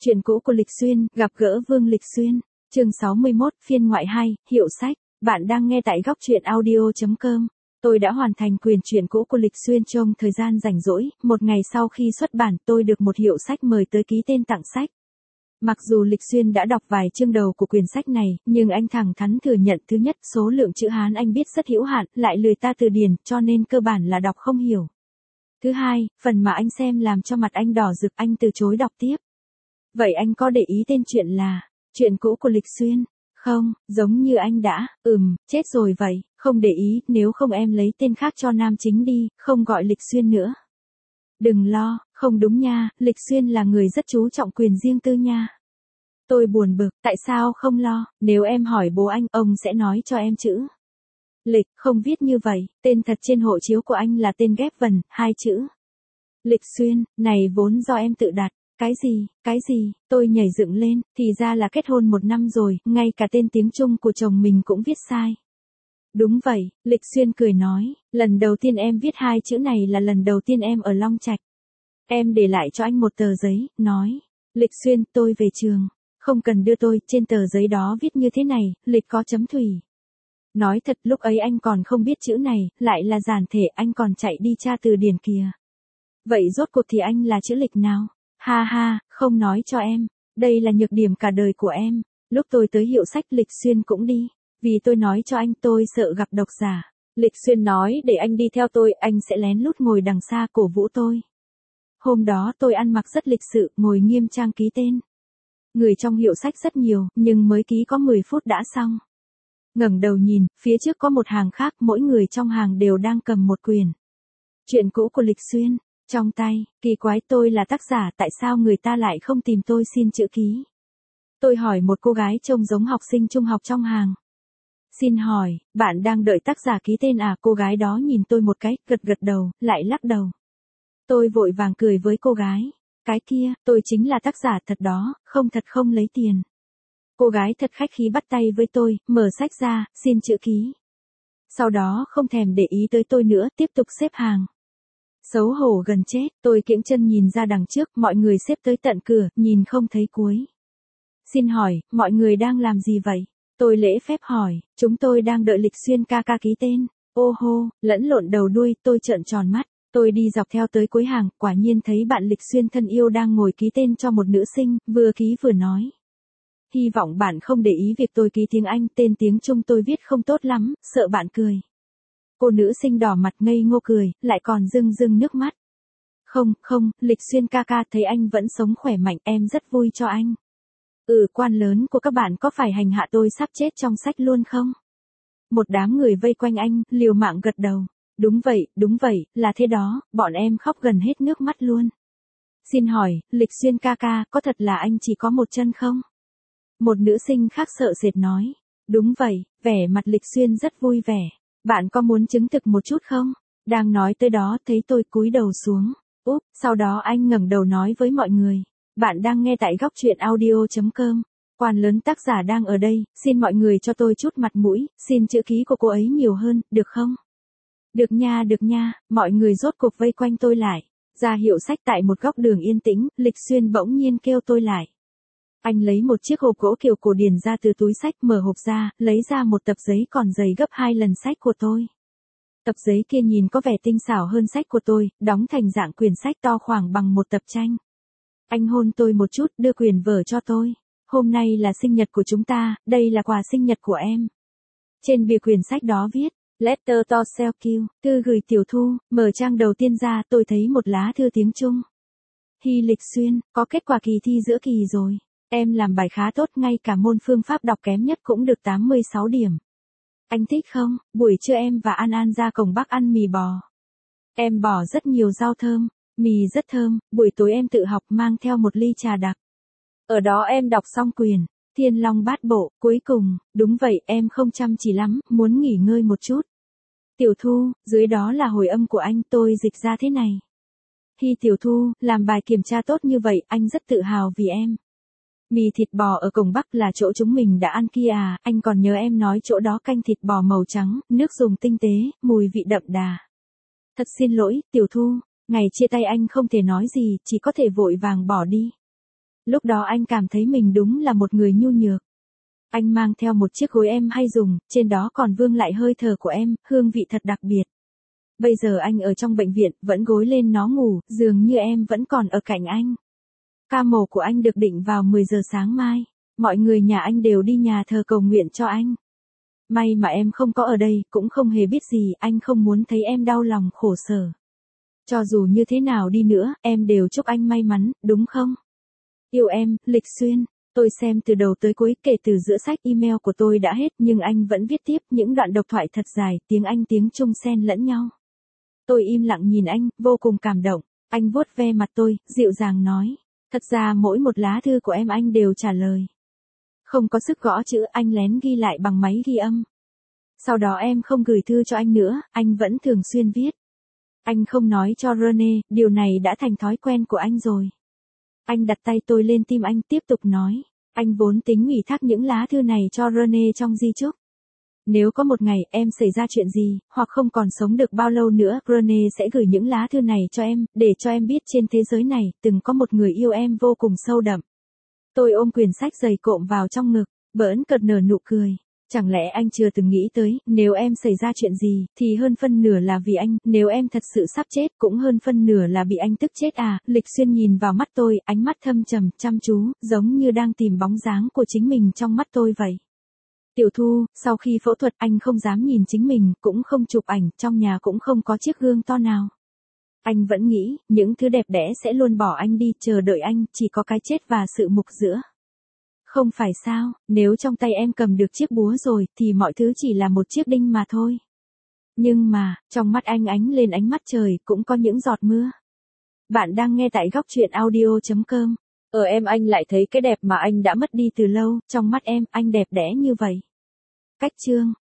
Chuyện cũ của Lịch Xuyên, gặp gỡ Vương Lịch Xuyên, chương 61, phiên ngoại 2, hiệu sách. Bạn đang nghe tại góc truyện audio.com. Tôi đã hoàn thành quyền chuyện cũ của Lịch Xuyên trong thời gian rảnh rỗi. Một ngày sau khi xuất bản, tôi được một hiệu sách mời tới ký tên tặng sách. Mặc dù Lịch Xuyên đã đọc vài chương đầu của quyển sách này, nhưng anh thẳng thắn thừa nhận, thứ nhất, số lượng chữ Hán anh biết rất hữu hạn, lại lười ta từ điển, cho nên cơ bản là đọc không hiểu. Thứ hai, phần mà anh xem làm cho mặt anh đỏ rực, anh từ chối đọc tiếp. Vậy anh có để ý tên chuyện là chuyện cũ của Lịch Xuyên? Không, giống như anh đã, chết rồi vậy, không để ý, nếu không em lấy tên khác cho nam chính đi, không gọi Lịch Xuyên nữa. Đừng lo, không đúng nha, Lịch Xuyên là người rất chú trọng quyền riêng tư nha. Tôi buồn bực, tại sao không lo, nếu em hỏi bố anh, ông sẽ nói cho em chữ. Lịch, không viết như vậy, tên thật trên hộ chiếu của anh là tên ghép vần, 2 chữ. Lịch Xuyên, này vốn do em tự đặt. Cái gì, tôi nhảy dựng lên, thì ra là kết hôn 1 năm rồi, ngay cả tên tiếng Trung của chồng mình cũng viết sai. Đúng vậy, Lịch Xuyên cười nói, lần đầu tiên em viết 2 chữ này là lần đầu tiên em ở Long Trạch. Em để lại cho anh một tờ giấy, nói, Lịch Xuyên, tôi về trường, không cần đưa tôi, trên tờ giấy đó viết như thế này, Lịch có chấm thủy. Nói thật, lúc ấy anh còn không biết chữ này, lại là giản thể, anh còn chạy đi tra từ điển kìa. Vậy rốt cuộc thì anh là chữ Lịch nào? Ha ha, không nói cho em, đây là nhược điểm cả đời của em. Lúc tôi tới hiệu sách Lịch Xuyên cũng đi, vì tôi nói cho anh tôi sợ gặp độc giả. Lịch Xuyên nói để anh đi theo tôi, anh sẽ lén lút ngồi đằng xa cổ vũ tôi. Hôm đó tôi ăn mặc rất lịch sự, ngồi nghiêm trang ký tên. Người trong hiệu sách rất nhiều, nhưng mới ký có 10 phút đã xong. Ngẩng đầu nhìn, phía trước có một hàng khác, mỗi người trong hàng đều đang cầm một quyển chuyện cũ của Lịch Xuyên trong tay. Kỳ quái, tôi là tác giả, tại sao người ta lại không tìm tôi xin chữ ký? Tôi hỏi một cô gái trông giống học sinh trung học trong hàng. Xin hỏi, bạn đang đợi tác giả ký tên à? Cô gái đó nhìn tôi một cái, gật đầu, lại lắc đầu. Tôi vội vàng cười với cô gái. Cái kia, tôi chính là tác giả thật đó, không thật không lấy tiền. Cô gái thật khách khí bắt tay với tôi, mở sách ra, xin chữ ký. Sau đó không thèm để ý tới tôi nữa, tiếp tục xếp hàng. Xấu hổ gần chết, tôi kiễng chân nhìn ra đằng trước, mọi người xếp tới tận cửa, nhìn không thấy cuối. Xin hỏi, mọi người đang làm gì vậy? Tôi lễ phép hỏi, chúng tôi đang đợi Lịch Xuyên ca ca ký tên. Ô hô, lẫn lộn đầu đuôi, tôi trợn tròn mắt. Tôi đi dọc theo tới cuối hàng, quả nhiên thấy bạn Lịch Xuyên thân yêu đang ngồi ký tên cho một nữ sinh, vừa ký vừa nói. Hy vọng bạn không để ý việc tôi ký tiếng Anh, tên tiếng Trung tôi viết không tốt lắm, sợ bạn cười. Cô nữ sinh đỏ mặt ngây ngô cười, lại còn rưng nước mắt. Không, Lịch Xuyên ca ca, thấy anh vẫn sống khỏe mạnh, em rất vui cho anh. Quan lớn của các bạn có phải hành hạ tôi sắp chết trong sách luôn không? Một đám người vây quanh anh, liều mạng gật đầu. Đúng vậy, là thế đó, bọn em khóc gần hết nước mắt luôn. Xin hỏi, Lịch Xuyên ca ca, có thật là anh chỉ có một chân không? Một nữ sinh khác sợ sệt nói. Đúng vậy, vẻ mặt Lịch Xuyên rất vui vẻ. Bạn có muốn chứng thực một chút không? Đang nói tới đó, thấy tôi cúi đầu xuống. Sau đó anh ngẩng đầu nói với mọi người. Bạn đang nghe tại góc truyện audio.com. Quan lớn tác giả đang ở đây, xin mọi người cho tôi chút mặt mũi, xin chữ ký của cô ấy nhiều hơn, được không? Được nha, mọi người rốt cuộc vây quanh tôi lại. Ra hiệu sách tại một góc đường yên tĩnh, Lịch Xuyên bỗng nhiên kêu tôi lại. Anh lấy một chiếc hộp gỗ kiểu cổ điển ra từ túi sách, mở hộp ra, lấy ra một tập giấy còn dày gấp 2 lần sách của tôi. Tập giấy kia nhìn có vẻ tinh xảo hơn sách của tôi, đóng thành dạng quyển sách to khoảng bằng một tập tranh. Anh hôn tôi một chút, đưa quyển vở cho tôi. Hôm nay là sinh nhật của chúng ta, đây là quà sinh nhật của em. Trên bìa quyển sách đó viết, Letter to Selkie, thư gửi Tiểu Thu. Mở trang đầu tiên ra, tôi thấy một lá thư tiếng Trung. Hi Lịch Xuyên, có kết quả kỳ thi giữa kỳ rồi. Em làm bài khá tốt, ngay cả môn phương pháp đọc kém nhất cũng được 86 điểm. Anh thích không? Buổi trưa em và An ra cổng Bắc ăn mì bò. Em bỏ rất nhiều rau thơm, mì rất thơm, buổi tối em tự học mang theo một ly trà đặc. Ở đó em đọc xong quyển Thiên Long Bát Bộ, cuối cùng, đúng vậy, em không chăm chỉ lắm, muốn nghỉ ngơi một chút. Tiểu Thu, dưới đó là hồi âm của anh, tôi dịch ra thế này. Hi Tiểu Thu, làm bài kiểm tra tốt như vậy, anh rất tự hào vì em. Mì thịt bò ở cổng Bắc là chỗ chúng mình đã ăn kia à, anh còn nhớ em nói chỗ đó canh thịt bò màu trắng, nước dùng tinh tế, mùi vị đậm đà. Thật xin lỗi, Tiểu Thu, ngày chia tay anh không thể nói gì, chỉ có thể vội vàng bỏ đi. Lúc đó anh cảm thấy mình đúng là một người nhu nhược. Anh mang theo một chiếc gối em hay dùng, trên đó còn vương lại hơi thở của em, hương vị thật đặc biệt. Bây giờ anh ở trong bệnh viện, vẫn gối lên nó ngủ, dường như em vẫn còn ở cạnh anh. Ca mổ của anh được định vào 10 giờ sáng mai. Mọi người nhà anh đều đi nhà thờ cầu nguyện cho anh. May mà em không có ở đây, cũng không hề biết gì, anh không muốn thấy em đau lòng khổ sở. Cho dù như thế nào đi nữa, em đều chúc anh may mắn, đúng không? Yêu em, Lịch Xuyên. Tôi xem từ đầu tới cuối, kể từ giữa sách email của tôi đã hết, nhưng anh vẫn viết tiếp những đoạn độc thoại thật dài, tiếng Anh tiếng Trung xen lẫn nhau. Tôi im lặng nhìn anh, vô cùng cảm động. Anh vuốt ve mặt tôi, dịu dàng nói. Thật ra mỗi một lá thư của em anh đều trả lời. Không có sức gõ chữ, anh lén ghi lại bằng máy ghi âm. Sau đó em không gửi thư cho anh nữa, anh vẫn thường xuyên viết. Anh không nói cho Rene, điều này đã thành thói quen của anh rồi. Anh đặt tay tôi lên tim anh, tiếp tục nói. Anh vốn tính ủy thác những lá thư này cho Rene trong di chúc. Nếu có một ngày em xảy ra chuyện gì, hoặc không còn sống được bao lâu nữa, Rene sẽ gửi những lá thư này cho em, để cho em biết trên thế giới này, từng có một người yêu em vô cùng sâu đậm. Tôi ôm quyển sách dày cộm vào trong ngực, bỡn cợt nở nụ cười. Chẳng lẽ anh chưa từng nghĩ tới, nếu em xảy ra chuyện gì, thì hơn phân nửa là vì anh, nếu em thật sự sắp chết, cũng hơn phân nửa là bị anh tức chết à. Lịch Xuyên nhìn vào mắt tôi, ánh mắt thâm trầm, chăm chú, giống như đang tìm bóng dáng của chính mình trong mắt tôi vậy. Tiểu Thu, sau khi phẫu thuật anh không dám nhìn chính mình, cũng không chụp ảnh, trong nhà cũng không có chiếc gương to nào. Anh vẫn nghĩ, những thứ đẹp đẽ sẽ luôn bỏ anh đi, chờ đợi anh, chỉ có cái chết và sự mục giữa. Không phải sao, nếu trong tay em cầm được chiếc búa rồi, thì mọi thứ chỉ là một chiếc đinh mà thôi. Nhưng mà, trong mắt anh ánh lên ánh mắt trời, cũng có những giọt mưa. Bạn đang nghe tại góc truyện audio.com. Ở em anh lại thấy cái đẹp mà anh đã mất đi từ lâu, trong mắt em, anh đẹp đẽ như vậy. Cách chương